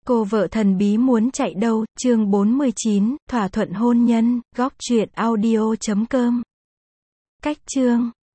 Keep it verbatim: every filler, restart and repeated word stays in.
Cô vợ thần bí muốn chạy đâu, chương bốn mươi chín, thỏa thuận hôn nhân, góc truyện audio chấm com. Cách chương